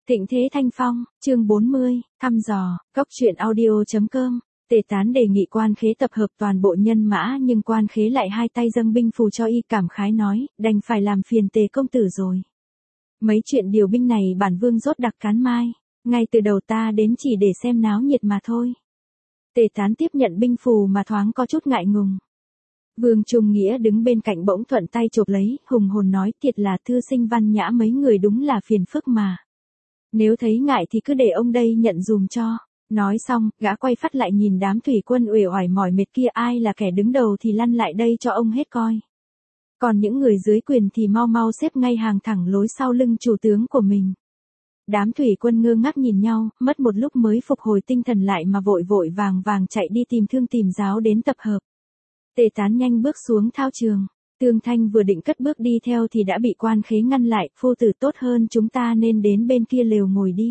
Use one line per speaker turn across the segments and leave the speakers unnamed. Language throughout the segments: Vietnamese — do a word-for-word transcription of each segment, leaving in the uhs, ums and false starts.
Thịnh Thế Thanh Phong, chương bốn mươi, thăm dò, góc truyện audio.com. Tề Tán đề nghị Quan Khế tập hợp toàn bộ nhân mã, nhưng Quan Khế lại hai tay dâng binh phù cho y, cảm khái nói, đành phải làm phiền Tề công tử rồi. Mấy chuyện điều binh này bản vương rốt đặc cán mai, ngay từ đầu ta đến chỉ để xem náo nhiệt mà thôi. Tề Tán tiếp nhận binh phù mà thoáng có chút ngại ngùng. Vương Trung Nghĩa đứng bên cạnh bỗng thuận tay chộp lấy, hùng hồn nói, thiệt là thư sinh văn nhã mấy người đúng là phiền phức mà. Nếu thấy ngại thì cứ để ông đây nhận dùm cho. Nói xong, gã quay phát lại nhìn đám thủy quân uể oải mỏi mệt kia, ai là kẻ đứng đầu thì lăn lại đây cho ông hết coi. Còn những người dưới quyền thì mau mau xếp ngay hàng thẳng lối sau lưng chủ tướng của mình. Đám thủy quân ngơ ngác nhìn nhau, mất một lúc mới phục hồi tinh thần lại mà vội vội vàng vàng chạy đi tìm Thương tìm Giáo đến tập hợp. Tề Tán nhanh bước xuống thao trường. Tương Thanh vừa định cất bước đi theo thì đã bị Quan Khế ngăn lại, phu tử tốt hơn chúng ta nên đến bên kia lều ngồi đi.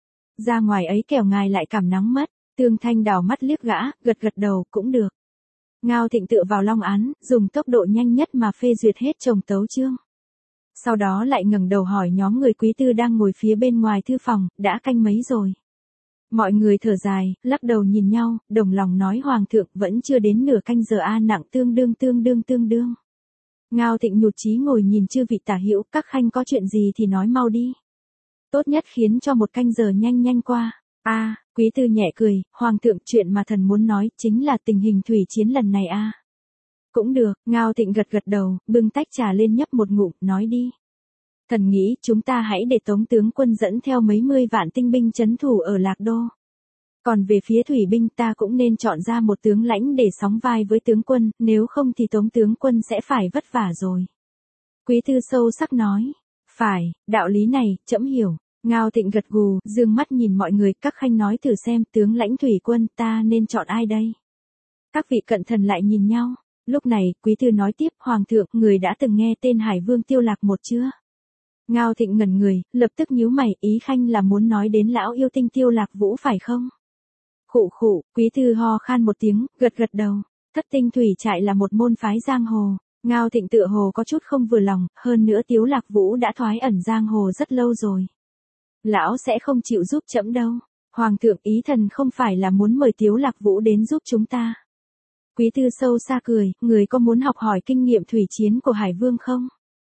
Ra ngoài ấy kẻo ngài lại cảm nắng mất. Tương Thanh đảo mắt liếc gã, gật gật đầu, cũng được. Ngao Thịnh tựa vào long án, dùng tốc độ nhanh nhất mà phê duyệt hết chồng tấu chương. Sau đó lại ngẩng đầu hỏi nhóm người Quý Tư đang ngồi phía bên ngoài thư phòng, đã canh mấy rồi? Mọi người thở dài, lắc đầu nhìn nhau, đồng lòng nói, Hoàng thượng vẫn chưa đến nửa canh giờ a, nặng tương đương tương đương tương đương. Ngao Thịnh nhụt chí ngồi nhìn chư vị tả hữu, các khanh có chuyện gì thì nói mau đi. Tốt nhất khiến cho một canh giờ nhanh nhanh qua. A, à, Quý Tư nhẹ cười, Hoàng thượng, chuyện mà thần muốn nói chính là tình hình thủy chiến lần này a. À. Cũng được, Ngao Thịnh gật gật đầu, bưng tách trà lên nhấp một ngụm, nói đi. Thần nghĩ chúng ta hãy để Tống tướng quân dẫn theo mấy mươi vạn tinh binh trấn thủ ở Lạc Đô. Còn về phía thủy binh ta cũng nên chọn ra một tướng lãnh để sóng vai với tướng quân, nếu không thì Tống tướng quân sẽ phải vất vả rồi. Quý Tư sâu sắc nói, phải, đạo lý này, trẫm hiểu. Ngao Thịnh gật gù, dương mắt nhìn mọi người, các khanh nói thử xem, tướng lãnh thủy quân ta nên chọn ai đây? Các vị cận thần lại nhìn nhau. Lúc này, Quý Tư nói tiếp, Hoàng thượng, người đã từng nghe tên Hải Vương Tiêu Lạc một chưa? Ngao Thịnh ngẩn người, lập tức nhíu mày, ý khanh là muốn nói đến lão yêu tinh Tiêu Lạc Vũ phải không? Khụ khụ, Quý Tư ho khan một tiếng, gật gật đầu. Thất tinh thủy trại là một môn phái giang hồ. Ngao Thịnh tựa hồ có chút không vừa lòng, hơn nữa Tiêu Lạc Vũ đã thoái ẩn giang hồ rất lâu rồi. Lão sẽ không chịu giúp trẫm đâu. Hoàng thượng, ý thần không phải là muốn mời Tiêu Lạc Vũ đến giúp chúng ta. Quý Tư sâu xa cười, người có muốn học hỏi kinh nghiệm thủy chiến của Hải Vương không?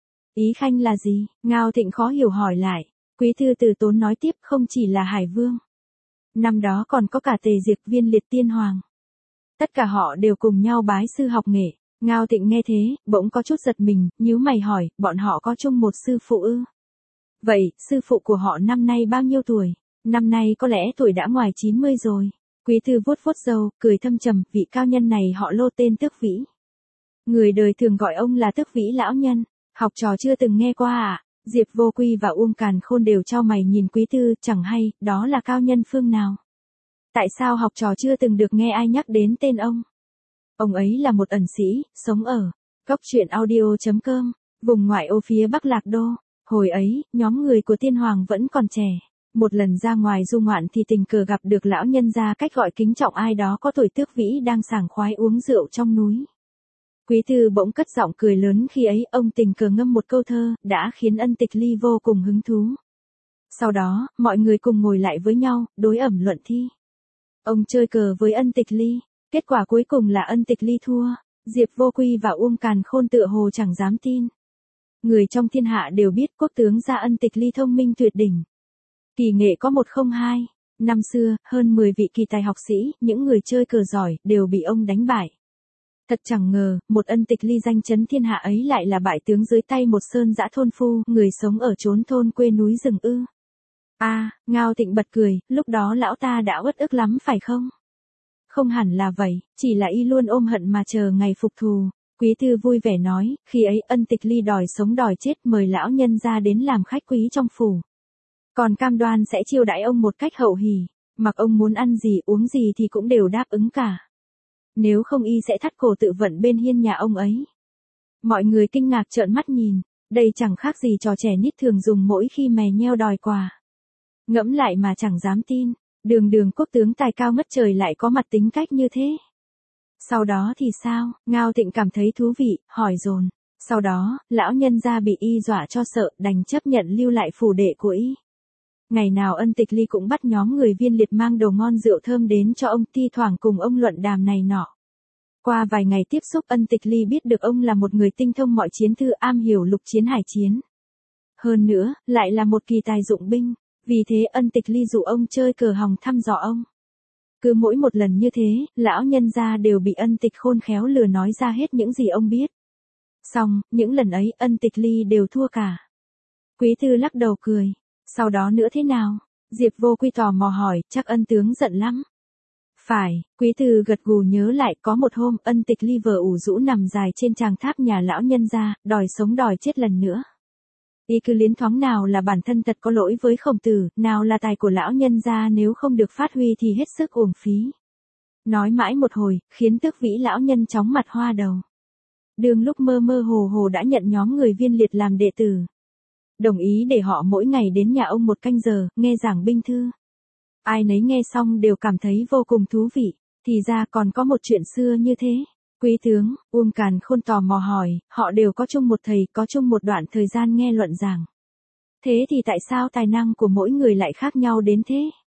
Ý khanh là gì? Ngao Thịnh khó hiểu hỏi lại. Quý Tư từ tốn nói tiếp, không chỉ là Hải Vương. Năm đó còn có cả Tề Diệp, Viên Liệt Tiên Hoàng. Tất cả họ đều cùng nhau bái sư học nghệ. Ngao Thịnh nghe thế, bỗng có chút giật mình, nhíu mày hỏi, bọn họ có chung một sư phụ ư? Vậy, sư phụ của họ năm nay bao nhiêu tuổi? Năm nay có lẽ tuổi đã ngoài chín mươi rồi. Quý Tư vuốt vuốt râu, cười thâm trầm, vị cao nhân này họ Lô tên Tước Vĩ. Người đời thường gọi ông là Tước Vĩ lão nhân. Học trò chưa từng nghe qua à? Diệp Vô Quy và Uông Càn Khôn đều chau mày nhìn Quý Tư, chẳng hay, đó là cao nhân phương nào? Tại sao học trò chưa từng được nghe ai nhắc đến tên ông? Ông ấy là một ẩn sĩ, sống ở góc truyện audio.com, vùng ngoại ô phía Bắc Lạc Đô. Hồi ấy, nhóm người của Tiên Hoàng vẫn còn trẻ. Một lần ra ngoài du ngoạn thì tình cờ gặp được lão nhân gia cách gọi kính trọng ai đó có tuổi Tước Vĩ đang sảng khoái uống rượu trong núi. Quý Tư bỗng cất giọng cười lớn, khi ấy ông tình cờ ngâm một câu thơ, đã khiến Ân Tịch Ly vô cùng hứng thú. Sau đó, mọi người cùng ngồi lại với nhau, đối ẩm luận thi. Ông chơi cờ với Ân Tịch Ly, kết quả cuối cùng là Ân Tịch Ly thua. Diệp Vô Quy và Uông Càn Khôn tựa hồ chẳng dám tin. Người trong thiên hạ đều biết quốc tướng gia Ân Tịch Ly thông minh tuyệt đỉnh. Kỳ nghệ có một không hai. Năm xưa, hơn mười vị kỳ tài học sĩ, những người chơi cờ giỏi, đều bị ông đánh bại. Thật chẳng ngờ, một Ân Tịch Ly danh chấn thiên hạ ấy lại là bại tướng dưới tay một sơn dã thôn phu, người sống ở chốn thôn quê núi rừng ư. A, à, Ngao Thịnh bật cười, lúc đó lão ta đã uất ức lắm phải không? Không hẳn là vậy, chỉ là y luôn ôm hận mà chờ ngày phục thù. Quý Tư vui vẻ nói, khi ấy Ân Tịch Ly đòi sống đòi chết, mời lão nhân ra đến làm khách quý trong phủ. Còn cam đoan sẽ chiêu đãi ông một cách hậu hỉ, mặc ông muốn ăn gì uống gì thì cũng đều đáp ứng cả. Nếu không y sẽ thắt cổ tự vận bên hiên nhà ông ấy. Mọi người kinh ngạc trợn mắt nhìn, đây chẳng khác gì trò trẻ nít thường dùng mỗi khi mè nheo đòi quà. Ngẫm lại mà chẳng dám tin, đường đường quốc tướng tài cao ngất trời lại có mặt tính cách như thế. Sau đó thì sao? Ngao Thịnh cảm thấy thú vị, hỏi dồn. Sau đó, lão nhân gia bị y dọa cho sợ, đành chấp nhận lưu lại phủ đệ của y. Ngày nào Ân Tịch Ly cũng bắt nhóm người Viên Liệt mang đồ ngon rượu thơm đến cho ông, thi thoảng cùng ông luận đàm này nọ. Qua vài ngày tiếp xúc, Ân Tịch Ly biết được ông là một người tinh thông mọi chiến thư, am hiểu lục chiến hải chiến. Hơn nữa, lại là một kỳ tài dụng binh, vì thế Ân Tịch Ly dụ ông chơi cờ hòng thăm dò ông. Cứ mỗi một lần như thế, lão nhân gia đều bị Ân Tịch khôn khéo lừa nói ra hết những gì ông biết. Xong, những lần ấy Ân Tịch Ly đều thua cả. Quý Tư lắc đầu cười. Sau đó nữa thế nào? Diệp Vô Quy tò mò hỏi, chắc Ân tướng giận lắm. Phải, Quý Tư gật gù nhớ lại, có một hôm Ân Tịch Ly vờ ủ rũ nằm dài trên tràng tháp nhà lão nhân gia, đòi sống đòi chết lần nữa. Y cứ liến thoáng nào là bản thân thật có lỗi với Khổng Tử, nào là tài của lão nhân gia nếu không được phát huy thì hết sức uổng phí. Nói mãi một hồi, khiến Tước Vĩ lão nhân chóng mặt hoa đầu. Đường lúc mơ mơ hồ hồ đã nhận nhóm người Viên Liệt làm đệ tử. Đồng ý để họ mỗi ngày đến nhà ông một canh giờ, nghe giảng binh thư. Ai nấy nghe xong đều cảm thấy vô cùng thú vị, thì ra còn có một chuyện xưa như thế. Quý tướng, Uông Càn Khôn tò mò hỏi, họ đều có chung một thầy, có chung một đoạn thời gian nghe luận giảng. Thế thì tại sao tài năng của mỗi người lại khác nhau đến thế?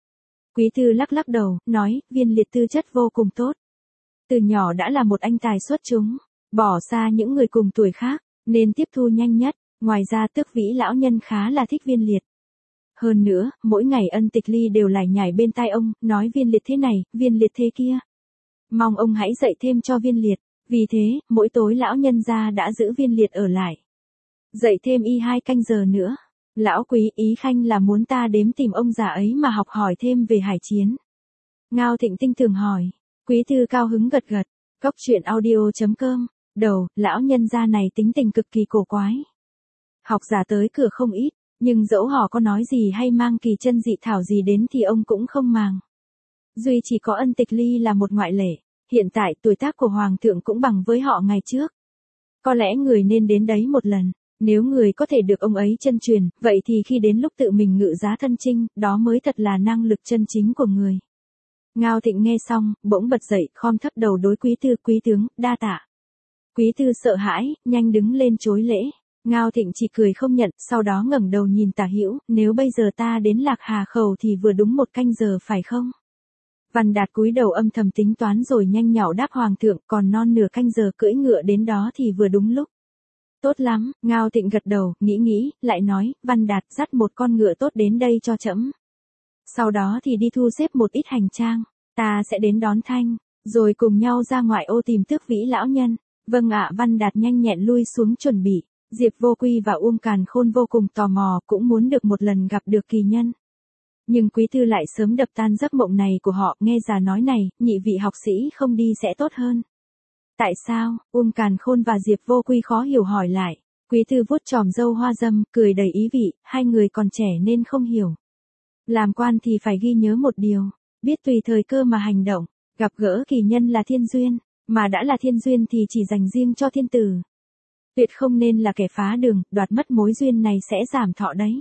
Quý Tư lắc lắc đầu, nói, Viên Liệt tư chất vô cùng tốt. Từ nhỏ đã là một anh tài xuất chúng, bỏ xa những người cùng tuổi khác, nên tiếp thu nhanh nhất. Ngoài ra Tước Vĩ lão nhân khá là thích Viên Liệt. Hơn nữa, mỗi ngày Ân Tịch Ly đều lải nhải bên tai ông, nói Viên Liệt thế này, Viên Liệt thế kia. Mong ông hãy dạy thêm cho Viên Liệt. Vì thế, mỗi tối lão nhân gia đã giữ Viên Liệt ở lại. Dạy thêm y hai canh giờ nữa. Lão Quý, ý khanh là muốn ta đếm tìm ông già ấy mà học hỏi thêm về hải chiến. Ngao Thịnh tinh tường hỏi. Quý Tư cao hứng gật gật. Cốc truyện audio chấm com. Đầu, lão nhân gia này tính tình cực kỳ cổ quái. Học giả tới cửa không ít, nhưng dẫu họ có nói gì hay mang kỳ chân dị thảo gì đến thì ông cũng không màng. Duy chỉ có Ân Tịch Ly là một ngoại lệ, hiện tại tuổi tác của Hoàng thượng cũng bằng với họ ngày trước. Có lẽ người nên đến đấy một lần, nếu người có thể được ông ấy chân truyền, vậy thì khi đến lúc tự mình ngự giá thân chinh, đó mới thật là năng lực chân chính của người. Ngao Thịnh nghe xong, bỗng bật dậy, khom thấp đầu đối Quý Tư, Quý tướng, đa tạ. Quý Tư sợ hãi, nhanh đứng lên chối lễ. Ngao Thịnh chỉ cười không nhận, sau đó ngẩng đầu nhìn Tả Hữu, nếu bây giờ ta đến Lạc Hà Khẩu thì vừa đúng một canh giờ phải không? Văn Đạt cúi đầu âm thầm tính toán rồi nhanh nhảu đáp Hoàng thượng, còn non nửa canh giờ cưỡi ngựa đến đó thì vừa đúng lúc. Tốt lắm, Ngao Thịnh gật đầu, nghĩ nghĩ, lại nói, Văn Đạt dắt một con ngựa tốt đến đây cho trẫm. Sau đó thì đi thu xếp một ít hành trang, ta sẽ đến đón Thanh, rồi cùng nhau ra ngoại ô tìm Tước Vĩ lão nhân. Vâng ạ, Văn Đạt nhanh nhẹn lui xuống chuẩn bị. Diệp Vô Quy và Uông Càn Khôn vô cùng tò mò, cũng muốn được một lần gặp được kỳ nhân. Nhưng Quý Tư lại sớm đập tan giấc mộng này của họ, nghe già nói này, nhị vị học sĩ không đi sẽ tốt hơn. Tại sao? Uông Càn Khôn và Diệp Vô Quy khó hiểu hỏi lại. Quý Tư vuốt chòm râu hoa dâm, cười đầy ý vị, hai người còn trẻ nên không hiểu. Làm quan thì phải ghi nhớ một điều, biết tùy thời cơ mà hành động, gặp gỡ kỳ nhân là thiên duyên, mà đã là thiên duyên thì chỉ dành riêng cho thiên tử. Tuyệt không nên là kẻ phá đường, đoạt mất mối duyên này sẽ giảm thọ đấy.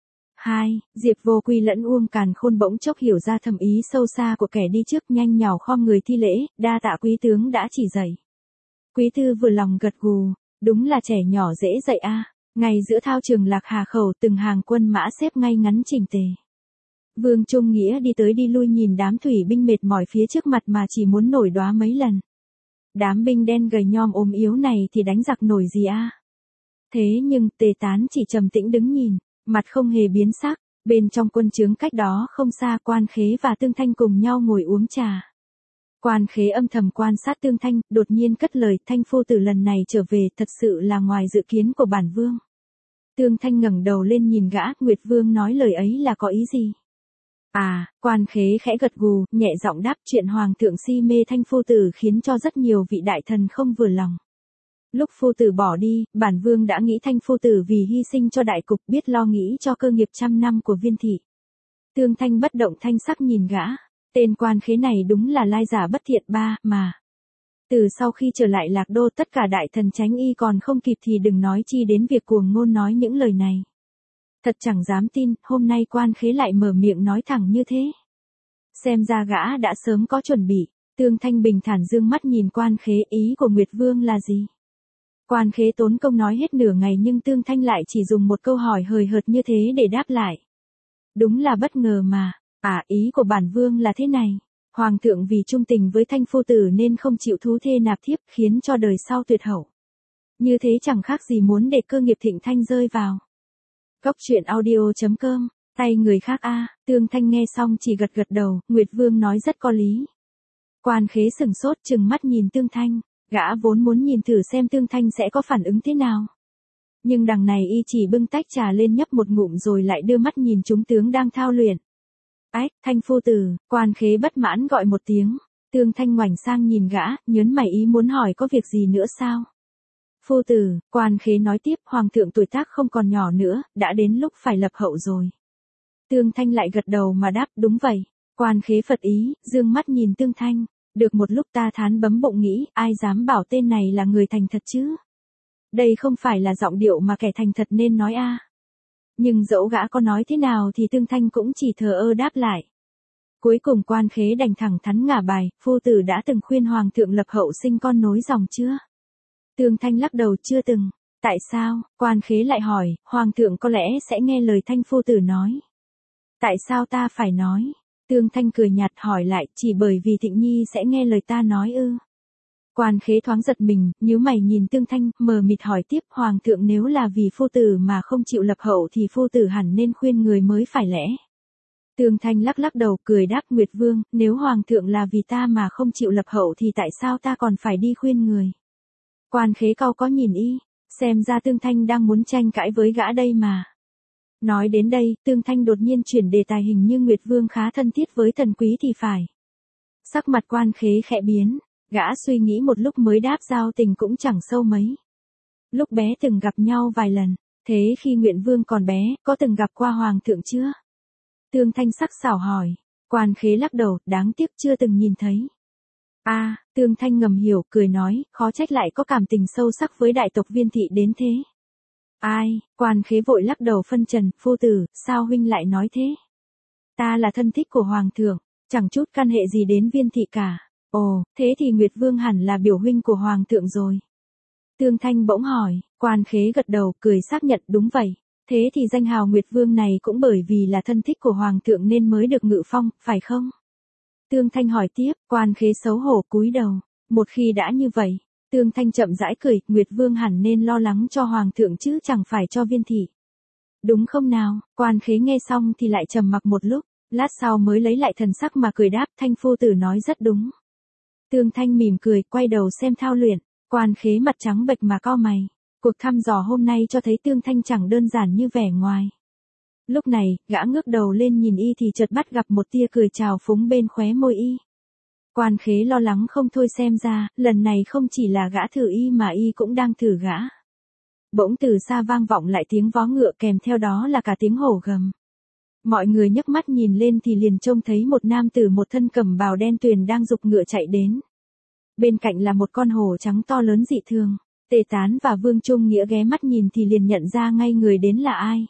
hai. Diệp Vô Quy lẫn Uông Càn Khôn bỗng chốc hiểu ra thầm ý sâu xa của kẻ đi trước, nhanh nhảu khom người thi lễ, đa tạ quý tướng đã chỉ dạy. Quý Tư vừa lòng gật gù, đúng là trẻ nhỏ dễ dạy a. À. Ngay giữa thao trường Lạc Hà Khẩu, từng hàng quân mã xếp ngay ngắn chỉnh tề. Vương Trung Nghĩa đi tới đi lui nhìn đám thủy binh mệt mỏi phía trước mặt mà chỉ muốn nổi đoá mấy lần. Đám binh đen gầy nhom ốm yếu này thì đánh giặc nổi gì a? À? Thế nhưng Tề Tán chỉ trầm tĩnh đứng nhìn, mặt không hề biến sắc. Bên trong quân trướng cách đó không xa, Quan Khế và Tương Thanh cùng nhau ngồi uống trà. Quan Khế âm thầm quan sát Tương Thanh, đột nhiên cất lời, Thanh phu tử lần này trở về thật sự là ngoài dự kiến của bản vương. Tương Thanh ngẩng đầu lên nhìn gã, Nguyệt Vương nói lời ấy là có ý gì? À, Quan Khế khẽ gật gù, nhẹ giọng đáp, chuyện hoàng thượng si mê Thanh phu tử khiến cho rất nhiều vị đại thần không vừa lòng. Lúc phu tử bỏ đi, bản vương đã nghĩ Thanh phu tử vì hy sinh cho đại cục, biết lo nghĩ cho cơ nghiệp trăm năm của Viên thị. Tương Thanh bất động thanh sắc nhìn gã, tên Quan Khế này đúng là lai giả bất thiện ba, mà. Từ sau khi trở lại Lạc Đô, tất cả đại thần tránh y còn không kịp thì đừng nói chi đến việc cuồng ngôn nói những lời này. Thật chẳng dám tin, hôm nay Quan Khế lại mở miệng nói thẳng như thế. Xem ra gã đã sớm có chuẩn bị. Tương Thanh bình thản dương mắt nhìn Quan Khế, ý của Nguyệt Vương là gì? Quan Khế tốn công nói hết nửa ngày nhưng Tương Thanh lại chỉ dùng một câu hỏi hời hợt như thế để đáp lại. Đúng là bất ngờ mà. À, ý của bản vương là thế này. Hoàng thượng vì trung tình với Thanh phu tử nên không chịu thú thê nạp thiếp, khiến cho đời sau tuyệt hậu. Như thế chẳng khác gì muốn để cơ nghiệp Thịnh Thanh rơi vào. Góc truyện audio chấm com, tay người khác a. Tương Thanh nghe xong chỉ gật gật đầu, Nguyệt Vương nói rất có lý. Quan Khế sừng sốt trừng mắt nhìn Tương Thanh, gã vốn muốn nhìn thử xem Tương Thanh sẽ có phản ứng thế nào. Nhưng đằng này y chỉ bưng tách trà lên nhấp một ngụm rồi lại đưa mắt nhìn chúng tướng đang thao luyện. Ách, Thanh phu tử, Quan Khế bất mãn gọi một tiếng. Tương Thanh ngoảnh sang nhìn gã, nhớn mày ý muốn hỏi có việc gì nữa sao? Phu tử, Quan Khế nói tiếp, Hoàng thượng tuổi tác không còn nhỏ nữa, đã đến lúc phải lập hậu rồi. Tương Thanh lại gật đầu mà đáp, đúng vậy. Quan Khế phật ý, dương mắt nhìn Tương Thanh. Được một lúc ta thán bấm bụng nghĩ, ai dám bảo tên này là người thành thật chứ? Đây không phải là giọng điệu mà kẻ thành thật nên nói a. Nhưng dẫu gã có nói thế nào thì Tương Thanh cũng chỉ thờ ơ đáp lại. Cuối cùng Quan Khế đành thẳng thắn ngả bài, phu tử đã từng khuyên Hoàng thượng lập hậu sinh con nối dòng chưa? Tương Thanh lắc đầu, chưa từng. Tại sao? Quan Khế lại hỏi, Hoàng thượng có lẽ sẽ nghe lời Thanh phu tử nói. Tại sao ta phải nói? Tương Thanh cười nhạt hỏi lại, chỉ bởi vì Thịnh Nhi sẽ nghe lời ta nói ư? Quan Khế thoáng giật mình, nhíu mày nhìn Tương Thanh, mờ mịt hỏi tiếp, Hoàng thượng nếu là vì phu tử mà không chịu lập hậu thì phu tử hẳn nên khuyên người mới phải lẽ. Tương Thanh lắc lắc đầu cười đáp, Nguyệt Vương, nếu Hoàng thượng là vì ta mà không chịu lập hậu thì tại sao ta còn phải đi khuyên người? Quan Khế cau có nhìn y, xem ra Tương Thanh đang muốn tranh cãi với gã đây mà. Nói đến đây, Tương Thanh đột nhiên chuyển đề tài, hình như Nguyệt Vương khá thân thiết với Tần Quý thì phải. Sắc mặt Quan Khế khẽ biến, gã suy nghĩ một lúc mới đáp, giao tình cũng chẳng sâu mấy. Lúc bé từng gặp nhau vài lần, thế khi Nguyện Vương còn bé, có từng gặp qua Hoàng thượng chưa? Tương Thanh sắc sảo hỏi, Quan Khế lắc đầu, đáng tiếc chưa từng nhìn thấy. A, à, Tương Thanh ngầm hiểu, cười nói, khó trách lại có cảm tình sâu sắc với đại tộc Viên thị đến thế. Ai? Quan Khế vội lắc đầu phân trần, phu tử, sao huynh lại nói thế? Ta là thân thích của Hoàng thượng, chẳng chút căn hệ gì đến Viên thị cả. Ồ, thế thì Nguyệt Vương hẳn là biểu huynh của Hoàng thượng rồi. Tương Thanh bỗng hỏi, Quan Khế gật đầu, cười xác nhận, đúng vậy. Thế thì danh hào Nguyệt Vương này cũng bởi vì là thân thích của Hoàng thượng nên mới được ngự phong, phải không? Tương Thanh hỏi tiếp, Quan Khế xấu hổ cúi đầu. Một khi đã như vậy, Tương Thanh chậm rãi cười, Nguyệt Vương hẳn nên lo lắng cho Hoàng thượng chứ chẳng phải cho Viên thị. Đúng không nào? Quan Khế nghe xong thì lại trầm mặc một lúc, lát sau mới lấy lại thần sắc mà cười đáp, Thanh phu tử nói rất đúng. Tương Thanh mỉm cười, quay đầu xem thao luyện, Quan Khế mặt trắng bệch mà cau mày. Cuộc thăm dò hôm nay cho thấy Tương Thanh chẳng đơn giản như vẻ ngoài. Lúc này, gã ngước đầu lên nhìn y thì chợt bắt gặp một tia cười trào phúng bên khóe môi y. Quan Khế lo lắng không thôi, xem ra, lần này không chỉ là gã thử y mà y cũng đang thử gã. Bỗng từ xa vang vọng lại tiếng vó ngựa, kèm theo đó là cả tiếng hổ gầm. Mọi người nhấc mắt nhìn lên thì liền trông thấy một nam tử một thân cẩm bào đen tuyền đang giục ngựa chạy đến. Bên cạnh là một con hổ trắng to lớn dị thường. Tề Tán và Vương Trung Nghĩa ghé mắt nhìn thì liền nhận ra ngay người đến là ai.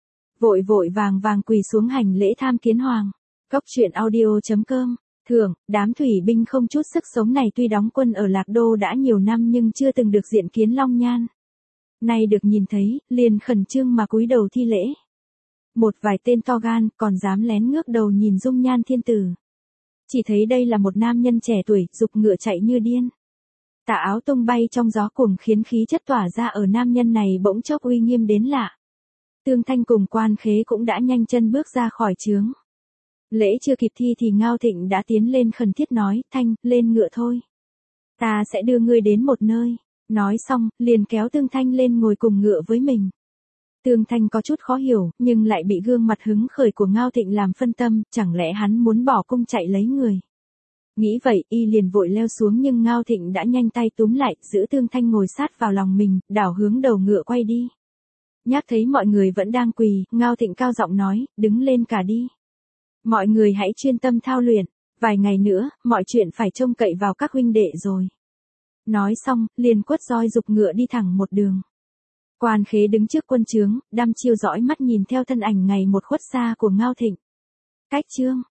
Vội vội vàng vàng quỳ xuống hành lễ tham kiến hoàng. Góc truyện audio chấm com. Thường, đám thủy binh không chút sức sống này tuy đóng quân ở Lạc Đô đã nhiều năm nhưng chưa từng được diện kiến Long Nhan. Nay được nhìn thấy, liền khẩn trương mà cúi đầu thi lễ. Một vài tên to gan còn dám lén ngước đầu nhìn dung nhan thiên tử. Chỉ thấy đây là một nam nhân trẻ tuổi, giục ngựa chạy như điên. Tà áo tung bay trong gió cuồng khiến khí chất tỏa ra ở nam nhân này bỗng chốc uy nghiêm đến lạ. Tương Thanh cùng Quan Khế cũng đã nhanh chân bước ra khỏi trướng. Lễ chưa kịp thi thì Ngao Thịnh đã tiến lên khẩn thiết nói, Thanh, lên ngựa thôi. Ta sẽ đưa ngươi đến một nơi. Nói xong, liền kéo Tương Thanh lên ngồi cùng ngựa với mình. Tương Thanh có chút khó hiểu, nhưng lại bị gương mặt hứng khởi của Ngao Thịnh làm phân tâm, chẳng lẽ hắn muốn bỏ cung chạy lấy người. Nghĩ vậy, y liền vội leo xuống nhưng Ngao Thịnh đã nhanh tay túm lại, giữ Tương Thanh ngồi sát vào lòng mình, đảo hướng đầu ngựa quay đi. Nhắc thấy mọi người vẫn đang quỳ, Ngao Thịnh cao giọng nói, đứng lên cả đi. Mọi người hãy chuyên tâm thao luyện, vài ngày nữa, mọi chuyện phải trông cậy vào các huynh đệ rồi. Nói xong, liền quất roi giục ngựa đi thẳng một đường. Quan Khế đứng trước quân trướng, đăm chiêu dõi mắt nhìn theo thân ảnh ngày một khuất xa của Ngao Thịnh. Cách chương